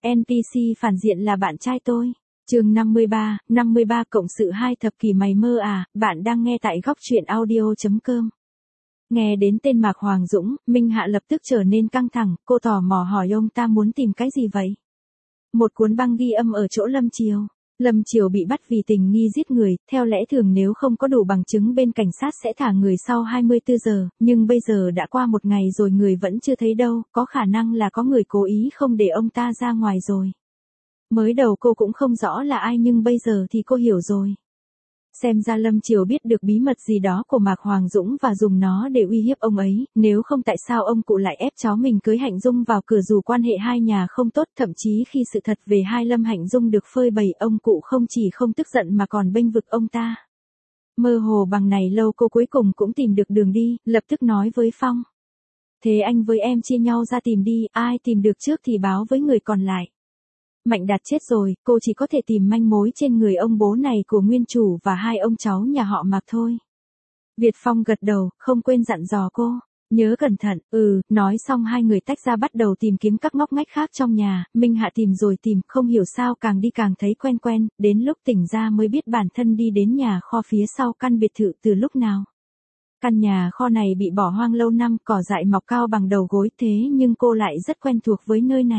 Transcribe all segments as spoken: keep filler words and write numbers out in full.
en pê xê phản diện là bạn trai tôi. Chương năm mươi ba, năm mươi ba cộng sự hai thập kỷ mày mơ à, bạn đang nghe tại góc truyện audio chấm com. Nghe đến tên Mạc Hoàng Dũng, Minh Hạ lập tức trở nên căng thẳng, cô tò mò hỏi ông ta muốn tìm cái gì vậy? Một cuốn băng ghi âm ở chỗ Lâm Triều. Lâm Triều bị bắt vì tình nghi giết người, theo lẽ thường nếu không có đủ bằng chứng bên cảnh sát sẽ thả người sau hai mươi tư giờ, nhưng bây giờ đã qua một ngày rồi người vẫn chưa thấy đâu, có khả năng là có người cố ý không để ông ta ra ngoài rồi. Mới đầu cô cũng không rõ là ai nhưng bây giờ thì cô hiểu rồi. Xem ra Lâm Triều biết được bí mật gì đó của Mạc Hoàng Dũng và dùng nó để uy hiếp ông ấy, nếu không tại sao ông cụ lại ép cháu mình cưới Hạnh Dung vào cửa dù quan hệ hai nhà không tốt, thậm chí khi sự thật về hai Lâm Hạnh Dung được phơi bày ông cụ không chỉ không tức giận mà còn bênh vực ông ta. Mơ hồ bằng này lâu cô cuối cùng cũng tìm được đường đi, lập tức nói với Phong. Thế anh với em chia nhau ra tìm đi, ai tìm được trước thì báo với người còn lại. Mạnh Đạt chết rồi, cô chỉ có thể tìm manh mối trên người ông bố này của nguyên chủ và hai ông cháu nhà họ Mạc thôi. Việt Phong gật đầu, không quên dặn dò cô. Nhớ cẩn thận, ừ, nói xong hai người tách ra bắt đầu tìm kiếm các ngóc ngách khác trong nhà, Minh Hạ tìm rồi tìm, không hiểu sao càng đi càng thấy quen quen, đến lúc tỉnh ra mới biết bản thân đi đến nhà kho phía sau căn biệt thự từ lúc nào. Căn nhà kho này bị bỏ hoang lâu năm, cỏ dại mọc cao bằng đầu gối thế nhưng cô lại rất quen thuộc với nơi này.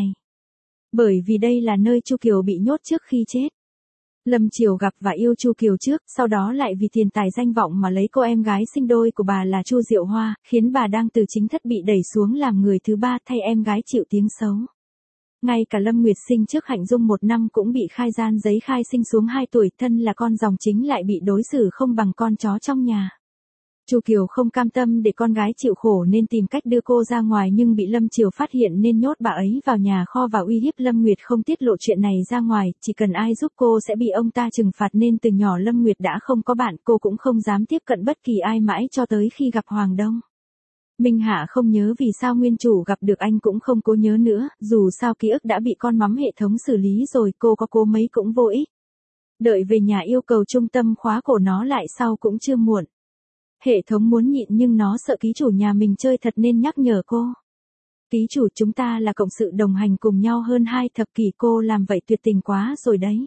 Bởi vì đây là nơi Chu Kiều bị nhốt trước khi chết. Lâm Triều gặp và yêu Chu Kiều trước, sau đó lại vì tiền tài danh vọng mà lấy cô em gái sinh đôi của bà là Chu Diệu Hoa, khiến bà đang từ chính thất bị đẩy xuống làm người thứ ba thay em gái chịu tiếng xấu. Ngay cả Lâm Nguyệt sinh trước Hạnh Dung một năm cũng bị khai gian giấy khai sinh xuống hai tuổi, thân là con dòng chính lại bị đối xử không bằng con chó trong nhà. Chu Kiều không cam tâm để con gái chịu khổ nên tìm cách đưa cô ra ngoài nhưng bị Lâm Triều phát hiện nên nhốt bà ấy vào nhà kho và uy hiếp Lâm Nguyệt không tiết lộ chuyện này ra ngoài, chỉ cần ai giúp cô sẽ bị ông ta trừng phạt nên từ nhỏ Lâm Nguyệt đã không có bạn, cô cũng không dám tiếp cận bất kỳ ai mãi cho tới khi gặp Hoàng Đông. Minh Hạ không nhớ vì sao nguyên chủ gặp được anh cũng không cố nhớ nữa, dù sao ký ức đã bị con mắm hệ thống xử lý rồi, cô có cố mấy cũng vô ích. Đợi về nhà yêu cầu trung tâm khóa cổ nó lại sau cũng chưa muộn. Hệ thống muốn nhịn nhưng nó sợ ký chủ nhà mình chơi thật nên nhắc nhở cô. Ký chủ chúng ta là cộng sự đồng hành cùng nhau hơn hai thập kỷ, cô làm vậy tuyệt tình quá rồi đấy.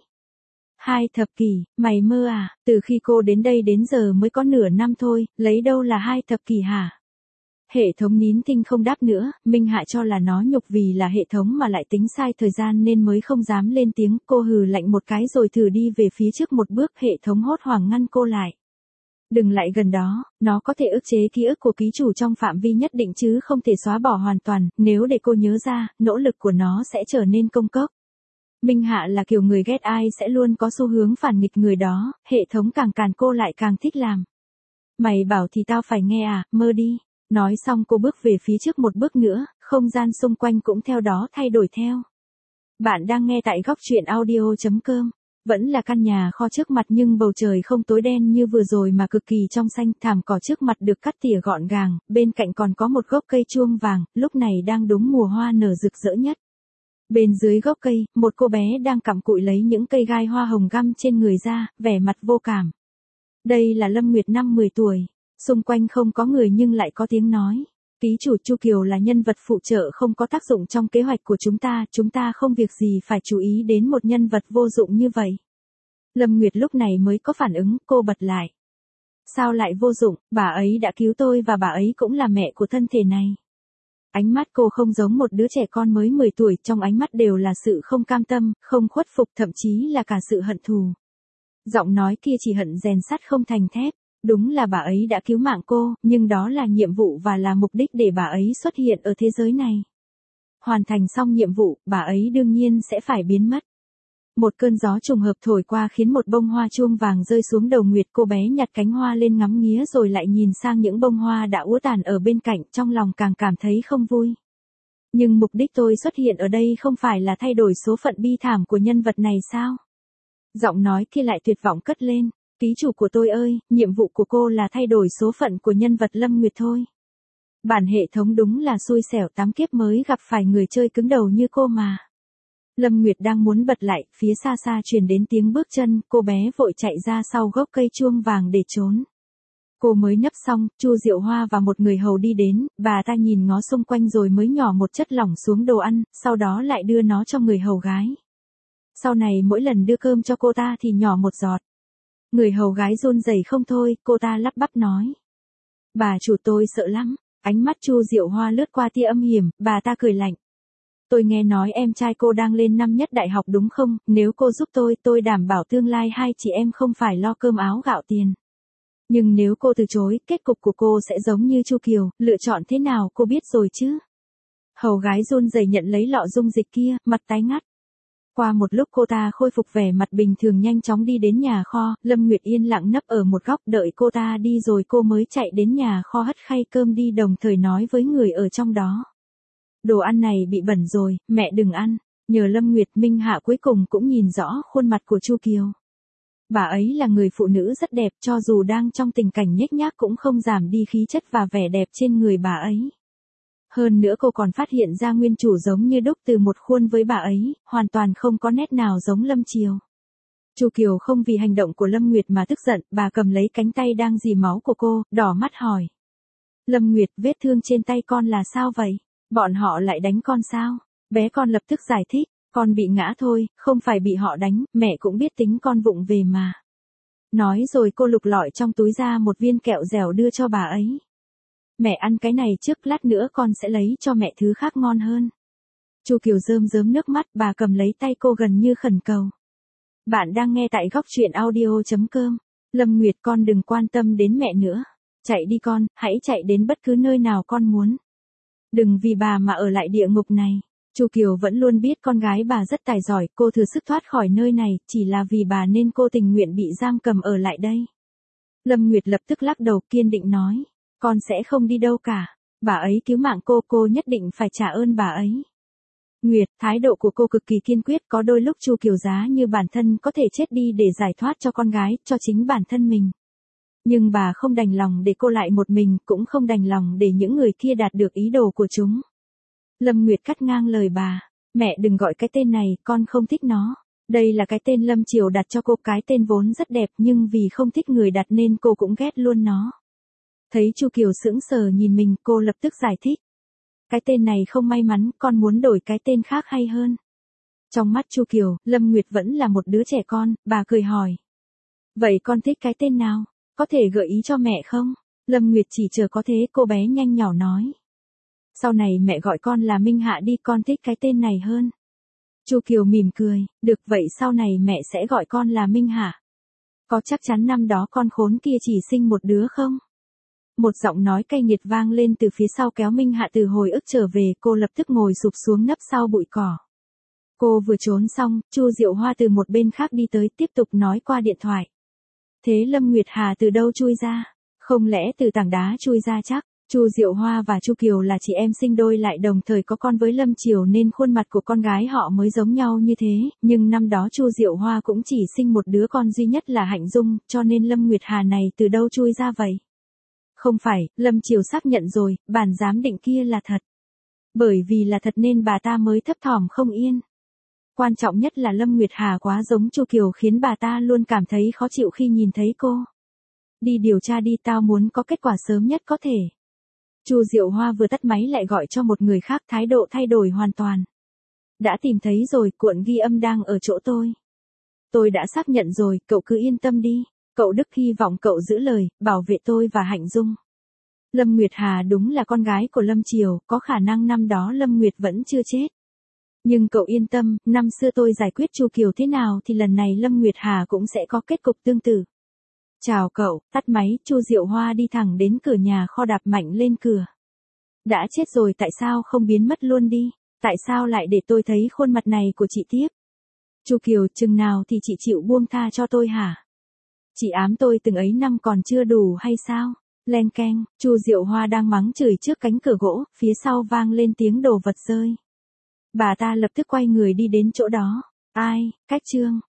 Hai thập kỷ, mày mơ à, từ khi cô đến đây đến giờ mới có nửa năm thôi, lấy đâu là hai thập kỷ hả? Hệ thống nín thinh không đáp nữa, Minh Hạ cho là nó nhục vì là hệ thống mà lại tính sai thời gian nên mới không dám lên tiếng, cô hừ lạnh một cái rồi thử đi về phía trước một bước, hệ thống hốt hoảng ngăn cô lại. Đừng lại gần đó, nó có thể ức chế ký ức của ký chủ trong phạm vi nhất định chứ không thể xóa bỏ hoàn toàn, nếu để cô nhớ ra, nỗ lực của nó sẽ trở nên công cốc. Minh Hạ là kiểu người ghét ai sẽ luôn có xu hướng phản nghịch người đó, hệ thống càng càn cô lại càng thích làm. Mày bảo thì tao phải nghe à, mơ đi. Nói xong cô bước về phía trước một bước nữa, không gian xung quanh cũng theo đó thay đổi theo. Bạn đang nghe tại góc truyện audio chấm com. Vẫn là căn nhà kho trước mặt nhưng bầu trời không tối đen như vừa rồi mà cực kỳ trong xanh, thảm cỏ trước mặt được cắt tỉa gọn gàng, bên cạnh còn có một gốc cây chuông vàng, lúc này đang đúng mùa hoa nở rực rỡ nhất. Bên dưới gốc cây, một cô bé đang cặm cụi lấy những cây gai hoa hồng găm trên người ra, vẻ mặt vô cảm. Đây là Lâm Nguyệt năm mười tuổi, xung quanh không có người nhưng lại có tiếng nói. Ký chủ Chu Kiều là nhân vật phụ trợ không có tác dụng trong kế hoạch của chúng ta, chúng ta không việc gì phải chú ý đến một nhân vật vô dụng như vậy. Lâm Nguyệt lúc này mới có phản ứng, cô bật lại. Sao lại vô dụng, bà ấy đã cứu tôi và bà ấy cũng là mẹ của thân thể này. Ánh mắt cô không giống một đứa trẻ con mới mười tuổi, trong ánh mắt đều là sự không cam tâm, không khuất phục, thậm chí là cả sự hận thù. Giọng nói kia chỉ hận rèn sắt không thành thép. Đúng là bà ấy đã cứu mạng cô, nhưng đó là nhiệm vụ và là mục đích để bà ấy xuất hiện ở thế giới này. Hoàn thành xong nhiệm vụ, bà ấy đương nhiên sẽ phải biến mất. Một cơn gió trùng hợp thổi qua khiến một bông hoa chuông vàng rơi xuống đầu Nguyệt, cô bé nhặt cánh hoa lên ngắm nghía rồi lại nhìn sang những bông hoa đã úa tàn ở bên cạnh, trong lòng càng cảm thấy không vui. Nhưng mục đích tôi xuất hiện ở đây không phải là thay đổi số phận bi thảm của nhân vật này sao? Giọng nói kia lại tuyệt vọng cất lên. Ký chủ của tôi ơi, nhiệm vụ của cô là thay đổi số phận của nhân vật Lâm Nguyệt thôi. Bản hệ thống đúng là xui xẻo tám kiếp mới gặp phải người chơi cứng đầu như cô mà. Lâm Nguyệt đang muốn bật lại, phía xa xa truyền đến tiếng bước chân, cô bé vội chạy ra sau gốc cây chuông vàng để trốn. Cô mới nấp xong, Chu Diệu Hoa và một người hầu đi đến, bà ta nhìn ngó xung quanh rồi mới nhỏ một chất lỏng xuống đồ ăn, sau đó lại đưa nó cho người hầu gái. Sau này mỗi lần đưa cơm cho cô ta thì nhỏ một giọt. Người hầu gái run rẩy không thôi, cô ta lắp bắp nói. Bà chủ tôi sợ lắm. Ánh mắt Chu Diệu Hoa lướt qua tia âm hiểm, bà ta cười lạnh. Tôi nghe nói em trai cô đang lên năm nhất đại học đúng không, nếu cô giúp tôi, tôi đảm bảo tương lai hai chị em không phải lo cơm áo gạo tiền. Nhưng nếu cô từ chối, kết cục của cô sẽ giống như Chu Kiều, lựa chọn thế nào cô biết rồi chứ. Hầu gái run rẩy nhận lấy lọ dung dịch kia, mặt tái ngắt. Qua một lúc cô ta khôi phục vẻ mặt bình thường nhanh chóng đi đến nhà kho, Lâm Nguyệt yên lặng nấp ở một góc đợi cô ta đi rồi cô mới chạy đến nhà kho hất khay cơm đi đồng thời nói với người ở trong đó. Đồ ăn này bị bẩn rồi, mẹ đừng ăn. Nhờ Lâm Nguyệt Minh Hạ cuối cùng cũng nhìn rõ khuôn mặt của Chu Kiều. Bà ấy là người phụ nữ rất đẹp cho dù đang trong tình cảnh nhếch nhác cũng không giảm đi khí chất và vẻ đẹp trên người bà ấy. Hơn nữa cô còn phát hiện ra nguyên chủ giống như đúc từ một khuôn với bà ấy, hoàn toàn không có nét nào giống Lâm Chiều. Chu Kiều không vì hành động của Lâm Nguyệt mà tức giận, bà cầm lấy cánh tay đang rỉ máu của cô, đỏ mắt hỏi. Lâm Nguyệt, vết thương trên tay con là sao vậy? Bọn họ lại đánh con sao? Bé con lập tức giải thích, con bị ngã thôi, không phải bị họ đánh, mẹ cũng biết tính con vụng về mà. Nói rồi cô lục lọi trong túi ra một viên kẹo dẻo đưa cho bà ấy. Mẹ ăn cái này trước, lát nữa con sẽ lấy cho mẹ thứ khác ngon hơn. Chu Kiều rơm rớm nước mắt, bà cầm lấy tay cô gần như khẩn cầu. Bạn đang nghe tại góc truyện audio chấm com. Lâm Nguyệt, con đừng quan tâm đến mẹ nữa. Chạy đi con, hãy chạy đến bất cứ nơi nào con muốn. Đừng vì bà mà ở lại địa ngục này. Chu Kiều vẫn luôn biết con gái bà rất tài giỏi, cô thừa sức thoát khỏi nơi này, chỉ là vì bà nên cô tình nguyện bị giam cầm ở lại đây. Lâm Nguyệt lập tức lắc đầu kiên định nói. Con sẽ không đi đâu cả. Bà ấy cứu mạng cô, cô nhất định phải trả ơn bà ấy. Nguyệt, thái độ của cô cực kỳ kiên quyết, có đôi lúc Chu Kiều giá như bản thân có thể chết đi để giải thoát cho con gái, cho chính bản thân mình. Nhưng bà không đành lòng để cô lại một mình, cũng không đành lòng để những người kia đạt được ý đồ của chúng. Lâm Nguyệt cắt ngang lời bà. Mẹ đừng gọi cái tên này, con không thích nó. Đây là cái tên Lâm Chiều đặt cho cô, cái tên vốn rất đẹp nhưng vì không thích người đặt nên cô cũng ghét luôn nó. Thấy Chu Kiều sững sờ nhìn mình, cô lập tức giải thích. Cái tên này không may mắn, con muốn đổi cái tên khác hay hơn. Trong mắt Chu Kiều, Lâm Nguyệt vẫn là một đứa trẻ con, bà cười hỏi. Vậy con thích cái tên nào? Có thể gợi ý cho mẹ không? Lâm Nguyệt chỉ chờ có thế, cô bé nhanh nhỏ nói. Sau này mẹ gọi con là Minh Hạ đi, con thích cái tên này hơn. Chu Kiều mỉm cười, được vậy sau này mẹ sẽ gọi con là Minh Hạ. Có chắc chắn năm đó con khốn kia chỉ sinh một đứa không? Một giọng nói cay nghiệt vang lên từ phía sau kéo Minh Hạ từ hồi ức trở về, cô lập tức ngồi sụp xuống nấp sau bụi cỏ. Cô vừa trốn xong, Chu Diệu Hoa từ một bên khác đi tới tiếp tục nói qua điện thoại. Thế Lâm Nguyệt Hà từ đâu chui ra? Không lẽ từ tảng đá chui ra chắc? Chu Diệu Hoa và Chu Kiều là chị em sinh đôi lại đồng thời có con với Lâm Chiều nên khuôn mặt của con gái họ mới giống nhau như thế, nhưng năm đó Chu Diệu Hoa cũng chỉ sinh một đứa con duy nhất là Hạnh Dung, cho nên Lâm Nguyệt Hà này từ đâu chui ra vậy? Không phải, Lâm Chiều xác nhận rồi, bản giám định kia là thật. Bởi vì là thật nên bà ta mới thấp thỏm không yên. Quan trọng nhất là Lâm Nguyệt Hà quá giống Chu Kiều khiến bà ta luôn cảm thấy khó chịu khi nhìn thấy cô. Đi điều tra đi, tao muốn có kết quả sớm nhất có thể. Chu Diệu Hoa vừa tắt máy lại gọi cho một người khác, thái độ thay đổi hoàn toàn. Đã tìm thấy rồi, cuộn ghi âm đang ở chỗ tôi. Tôi đã xác nhận rồi, cậu cứ yên tâm đi. Cậu Đức hy vọng cậu giữ lời, bảo vệ tôi và Hạnh Dung. Lâm Nguyệt Hà đúng là con gái của Lâm Chiều, có khả năng năm đó Lâm Nguyệt vẫn chưa chết. Nhưng cậu yên tâm, năm xưa tôi giải quyết Chu Kiều thế nào thì lần này Lâm Nguyệt Hà cũng sẽ có kết cục tương tự. Chào cậu, tắt máy, Chu Diệu Hoa đi thẳng đến cửa nhà kho đạp mạnh lên cửa. Đã chết rồi tại sao không biến mất luôn đi? Tại sao lại để tôi thấy khuôn mặt này của chị tiếp? Chu Kiều, chừng nào thì chị chịu buông tha cho tôi hả? Chị ám tôi từng ấy năm còn chưa đủ hay sao? Len keng, Chu Diệu Hoa đang mắng chửi trước cánh cửa gỗ, phía sau vang lên tiếng đồ vật rơi. Bà ta lập tức quay người đi đến chỗ đó. Ai, cách chương.